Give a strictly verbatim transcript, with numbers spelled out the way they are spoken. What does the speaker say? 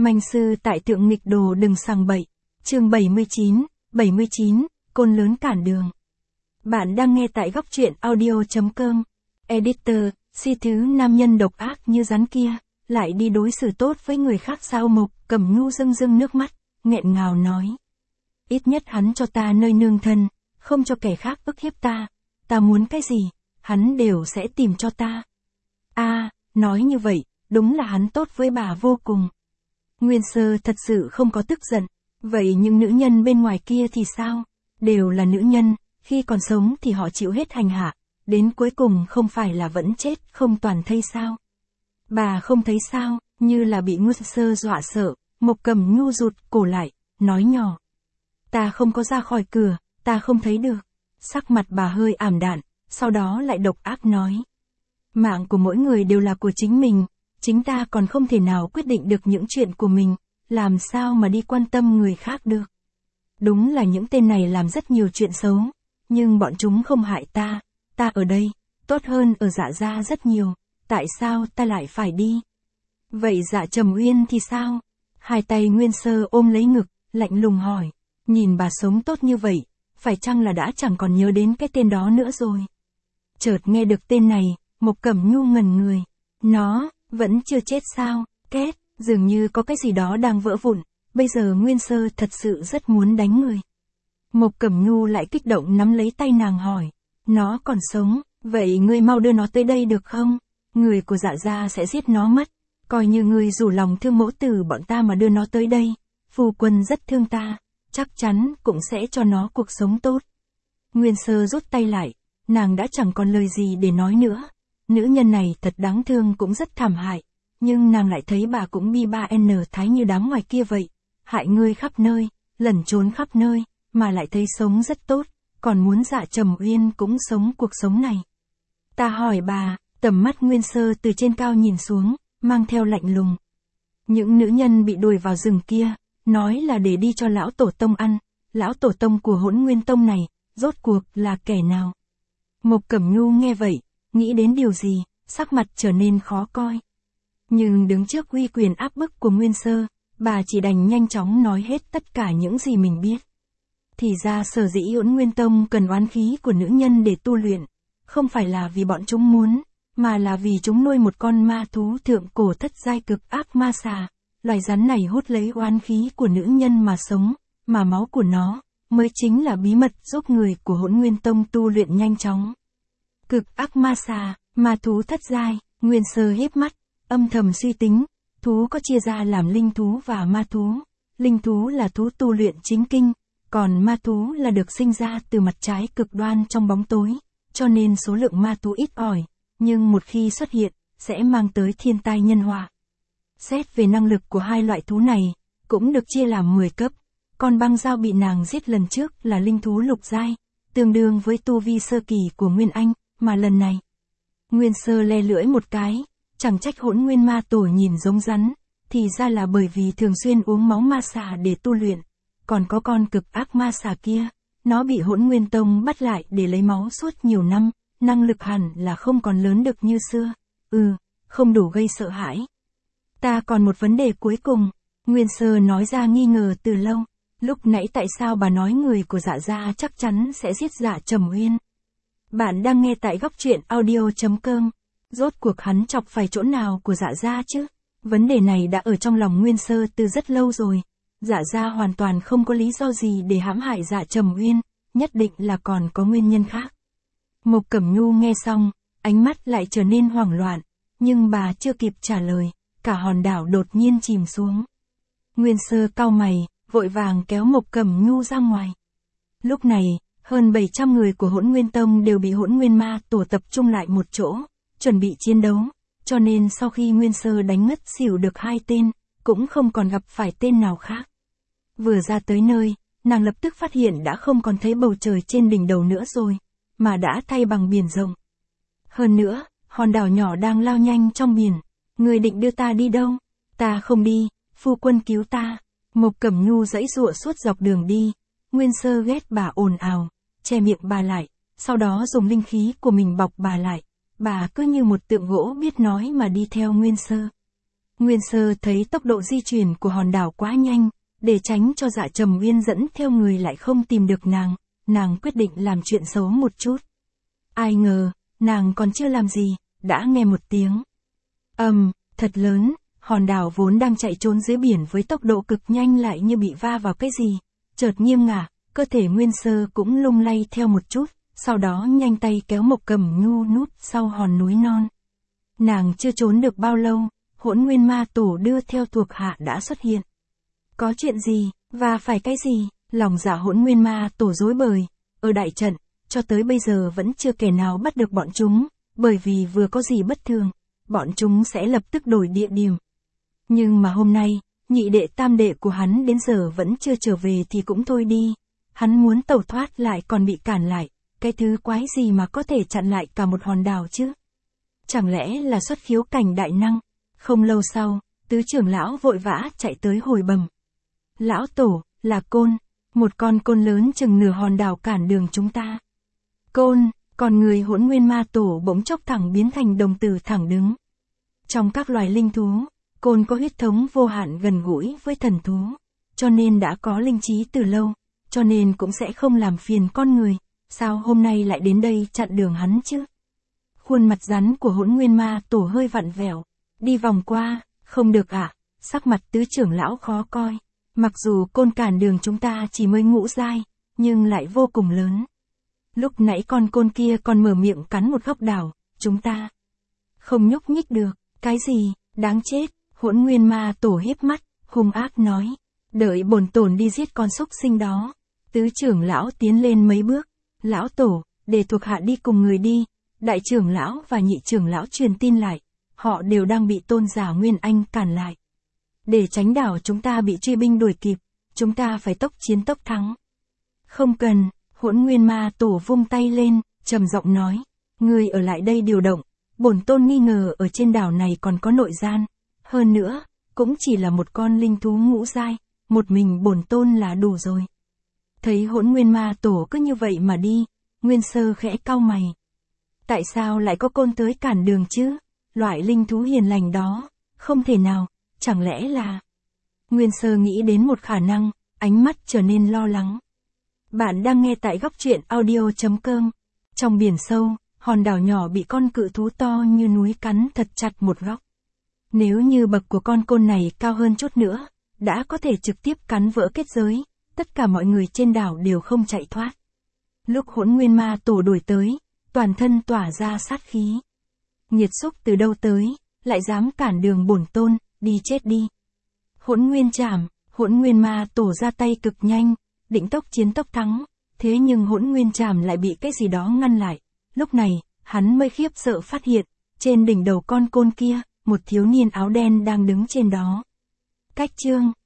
Manh sư tại thượng nghịch đồ đừng sằng bậy. Chương bảy mươi chín, bảy mươi chín, côn lớn cản đường. Bạn đang nghe tại góc truyện audio chấm com. Editor, si thứ nam nhân độc ác như rắn kia, lại đi đối xử tốt với người khác sao? Mộc Cẩm Nhu rưng rưng nước mắt, nghẹn ngào nói. Ít nhất hắn cho ta nơi nương thân, không cho kẻ khác ức hiếp ta. Ta muốn cái gì, hắn đều sẽ tìm cho ta. A, à, nói như vậy, đúng là hắn tốt với bà vô cùng. Nguyên Sơ thật sự không có tức giận. Vậy những nữ nhân bên ngoài kia thì sao? Đều là nữ nhân, khi còn sống thì họ chịu hết hành hạ, đến cuối cùng không phải là vẫn chết không toàn thây sao? Bà không thấy sao, như là bị Nguyên Sơ dọa sợ. Mộc Cẩm Nhu rụt cổ lại, nói nhỏ. Ta không có ra khỏi cửa, ta không thấy được. Sắc mặt bà hơi ảm đạm, sau đó lại độc ác nói. Mạng của mỗi người đều là của chính mình, chính ta còn không thể nào quyết định được những chuyện của mình, làm sao mà đi quan tâm người khác được. Đúng là những tên này làm rất nhiều chuyện xấu, nhưng bọn chúng không hại ta, ta ở đây, tốt hơn ở Dạ Gia rất nhiều, tại sao ta lại phải đi? Vậy Dạ Trầm Uyên thì sao? Hai tay Nguyên Sơ ôm lấy ngực, lạnh lùng hỏi, nhìn bà sống tốt như vậy, phải chăng là đã chẳng còn nhớ đến cái tên đó nữa rồi? Chợt nghe được tên này, Mộc Cẩm Nhu ngẩn người, nó, vẫn chưa chết sao? Két, dường như có cái gì đó đang vỡ vụn, bây giờ Nguyên Sơ thật sự rất muốn đánh người. Mộc Cẩm Nhu lại kích động nắm lấy tay nàng hỏi, nó còn sống, vậy ngươi mau đưa nó tới đây được không? Người của Dạ Gia sẽ giết nó mất, coi như ngươi rủ lòng thương mẫu tử bọn ta mà đưa nó tới đây, phu quân rất thương ta, chắc chắn cũng sẽ cho nó cuộc sống tốt. Nguyên Sơ rút tay lại, nàng đã chẳng còn lời gì để nói nữa, nữ nhân này thật đáng thương cũng rất thảm hại. Nhưng nàng lại thấy bà cũng bi ba n thái như đám ngoài kia vậy, hại ngươi khắp nơi, lẩn trốn khắp nơi, mà lại thấy sống rất tốt, còn muốn Dạ Trầm Uyên cũng sống cuộc sống này. Ta hỏi bà, tầm mắt Nguyên Sơ từ trên cao nhìn xuống, mang theo lạnh lùng. Những nữ nhân bị đuổi vào rừng kia, nói là để đi cho lão tổ tông ăn, lão tổ tông của Hỗn Nguyên Tông này, rốt cuộc là kẻ nào? Mộc Cẩm Nhu nghe vậy, nghĩ đến điều gì, sắc mặt trở nên khó coi. Nhưng đứng trước uy quyền áp bức của Nguyên Sơ, bà chỉ đành nhanh chóng nói hết tất cả những gì mình biết. Thì ra sở dĩ Hỗn Nguyên Tông cần oán khí của nữ nhân để tu luyện, không phải là vì bọn chúng muốn, mà là vì chúng nuôi một con ma thú thượng cổ thất giai cực ác ma xà. Loài rắn này hút lấy oán khí của nữ nhân mà sống, mà máu của nó mới chính là bí mật giúp người của Hỗn Nguyên Tông tu luyện nhanh chóng. Cực ác ma xà, ma thú thất giai, Nguyên Sơ híp mắt, âm thầm suy tính, thú có chia ra làm linh thú và ma thú. Linh thú là thú tu luyện chính kinh, còn ma thú là được sinh ra từ mặt trái cực đoan trong bóng tối, cho nên số lượng ma thú ít ỏi, nhưng một khi xuất hiện, sẽ mang tới thiên tai nhân họa. Xét về năng lực của hai loại thú này, cũng được chia làm mười cấp, con băng dao bị nàng giết lần trước là linh thú lục giai, tương đương với tu vi sơ kỳ của Nguyên Anh, mà lần này. Nguyên Sơ le lưỡi một cái. Chẳng trách Hỗn Nguyên Ma Tổ nhìn giống rắn, thì ra là bởi vì thường xuyên uống máu ma xà để tu luyện. Còn có con cực ác ma xà kia, nó bị Hỗn Nguyên Tông bắt lại để lấy máu suốt nhiều năm, năng lực hẳn là không còn lớn được như xưa. Ừ, không đủ gây sợ hãi. Ta còn một vấn đề cuối cùng, Nguyên Sơ nói ra nghi ngờ từ lâu. Lúc nãy tại sao bà nói người của Dạ Gia chắc chắn sẽ giết Dạ Trầm Uyên? Bạn đang nghe tại góc truyện audio chấm com. Rốt cuộc hắn chọc phải chỗ nào của Dạ Gia chứ? Vấn đề này đã ở trong lòng Nguyên Sơ từ rất lâu rồi. Dạ Gia hoàn toàn không có lý do gì để hãm hại Dạ Trầm Uyên, nhất định là còn có nguyên nhân khác. Mộc Cẩm Nhu nghe xong, ánh mắt lại trở nên hoảng loạn, nhưng bà chưa kịp trả lời, cả hòn đảo đột nhiên chìm xuống. Nguyên Sơ cau mày, vội vàng kéo Mộc Cẩm Nhu ra ngoài. Lúc này, hơn bảy trăm người của Hỗn Nguyên Tông đều bị Hỗn Nguyên Ma Tổ tập trung lại một chỗ, chuẩn bị chiến đấu, cho nên sau khi Nguyên Sơ đánh ngất xỉu được hai tên, cũng không còn gặp phải tên nào khác. Vừa ra tới nơi, nàng lập tức phát hiện đã không còn thấy bầu trời trên đỉnh đầu nữa rồi, mà đã thay bằng biển rộng. Hơn nữa, hòn đảo nhỏ đang lao nhanh trong biển. Người định đưa ta đi đâu? Ta không đi, phu quân cứu ta. Mộc Cẩm Nhu giãy giụa suốt dọc đường đi. Nguyên Sơ ghét bà ồn ào, che miệng bà lại, sau đó dùng linh khí của mình bọc bà lại. Bà cứ như một tượng gỗ biết nói mà đi theo Nguyên Sơ. Nguyên Sơ thấy tốc độ di chuyển của hòn đảo quá nhanh, để tránh cho Dạ Trầm Uyên dẫn theo người lại không tìm được nàng, nàng quyết định làm chuyện xấu một chút. Ai ngờ, nàng còn chưa làm gì, đã nghe một tiếng ầm, um, thật lớn, hòn đảo vốn đang chạy trốn dưới biển với tốc độ cực nhanh lại như bị va vào cái gì, chợt nghiêng ngả, cơ thể Nguyên Sơ cũng lung lay theo một chút, sau đó nhanh tay kéo Mộc Cầm Nhu núp sau hòn núi non. Nàng chưa trốn được bao lâu, Hỗn Nguyên Ma Tổ đưa theo thuộc hạ đã xuất hiện. Có chuyện gì, và phải cái gì, lòng dạ Hỗn Nguyên Ma Tổ rối bời, ở đại trận, cho tới bây giờ vẫn chưa kẻ nào bắt được bọn chúng, bởi vì vừa có gì bất thường, bọn chúng sẽ lập tức đổi địa điểm. Nhưng mà hôm nay, nhị đệ tam đệ của hắn đến giờ vẫn chưa trở về thì cũng thôi đi, hắn muốn tẩu thoát lại còn bị cản lại, cái thứ quái gì mà có thể chặn lại cả một hòn đảo chứ? Chẳng lẽ là xuất khiếu cảnh đại năng? Không lâu sau, tứ trưởng lão vội vã chạy tới hồi bẩm. Lão Tổ, là côn, một con côn lớn chừng nửa hòn đảo cản đường chúng ta. Côn, còn người Hỗn Nguyên Ma Tổ bỗng chốc thẳng biến thành đồng tử thẳng đứng. Trong các loài linh thú, côn có huyết thống vô hạn gần gũi với thần thú, cho nên đã có linh trí từ lâu, cho nên cũng sẽ không làm phiền con người, sao hôm nay lại đến đây chặn đường hắn chứ? Khuôn mặt rắn của Hỗn Nguyên Ma Tổ hơi vặn vẹo, đi vòng qua, không được ạ, à? Sắc mặt tứ trưởng lão khó coi, mặc dù côn cản đường chúng ta chỉ mới ngũ giai, nhưng lại vô cùng lớn. Lúc nãy con côn kia còn mở miệng cắn một góc đảo, chúng ta không nhúc nhích được, cái gì, đáng chết, Hỗn Nguyên Ma Tổ híp mắt, hung ác nói, đợi bổn tổn đi giết con súc sinh đó. Tứ trưởng lão tiến lên mấy bước, lão Tổ, để thuộc hạ đi cùng người đi, đại trưởng lão và nhị trưởng lão truyền tin lại, họ đều đang bị tôn giả Nguyên Anh cản lại. Để tránh đảo chúng ta bị truy binh đuổi kịp, chúng ta phải tốc chiến tốc thắng. Không cần, Hỗn Nguyên Ma Tổ vung tay lên, trầm giọng nói, người ở lại đây điều động, bổn tôn nghi ngờ ở trên đảo này còn có nội gian, hơn nữa, cũng chỉ là một con linh thú ngũ giai, một mình bổn tôn là đủ rồi. Thấy Hỗn Nguyên Ma Tổ cứ như vậy mà đi, Nguyên Sơ khẽ cau mày. Tại sao lại có côn tới cản đường chứ? Loại linh thú hiền lành đó, không thể nào, chẳng lẽ là... Nguyên Sơ nghĩ đến một khả năng, ánh mắt trở nên lo lắng. Bạn đang nghe tại góc truyện audio chấm com. Trong biển sâu, hòn đảo nhỏ bị con cự thú to như núi cắn thật chặt một góc. Nếu như bậc của con côn này cao hơn chút nữa, đã có thể trực tiếp cắn vỡ kết giới, tất cả mọi người trên đảo đều không chạy thoát. Lúc Hỗn Nguyên Ma Tổ đuổi tới, toàn thân tỏa ra sát khí. Nhiệt xúc từ đâu tới, lại dám cản đường bổn tôn, đi chết đi. Hỗn Nguyên Trảm, Hỗn Nguyên Ma Tổ ra tay cực nhanh, định tốc chiến tốc thắng, thế nhưng Hỗn Nguyên Trảm lại bị cái gì đó ngăn lại. Lúc này, hắn mới khiếp sợ phát hiện, trên đỉnh đầu con côn kia, một thiếu niên áo đen đang đứng trên đó. Cách chương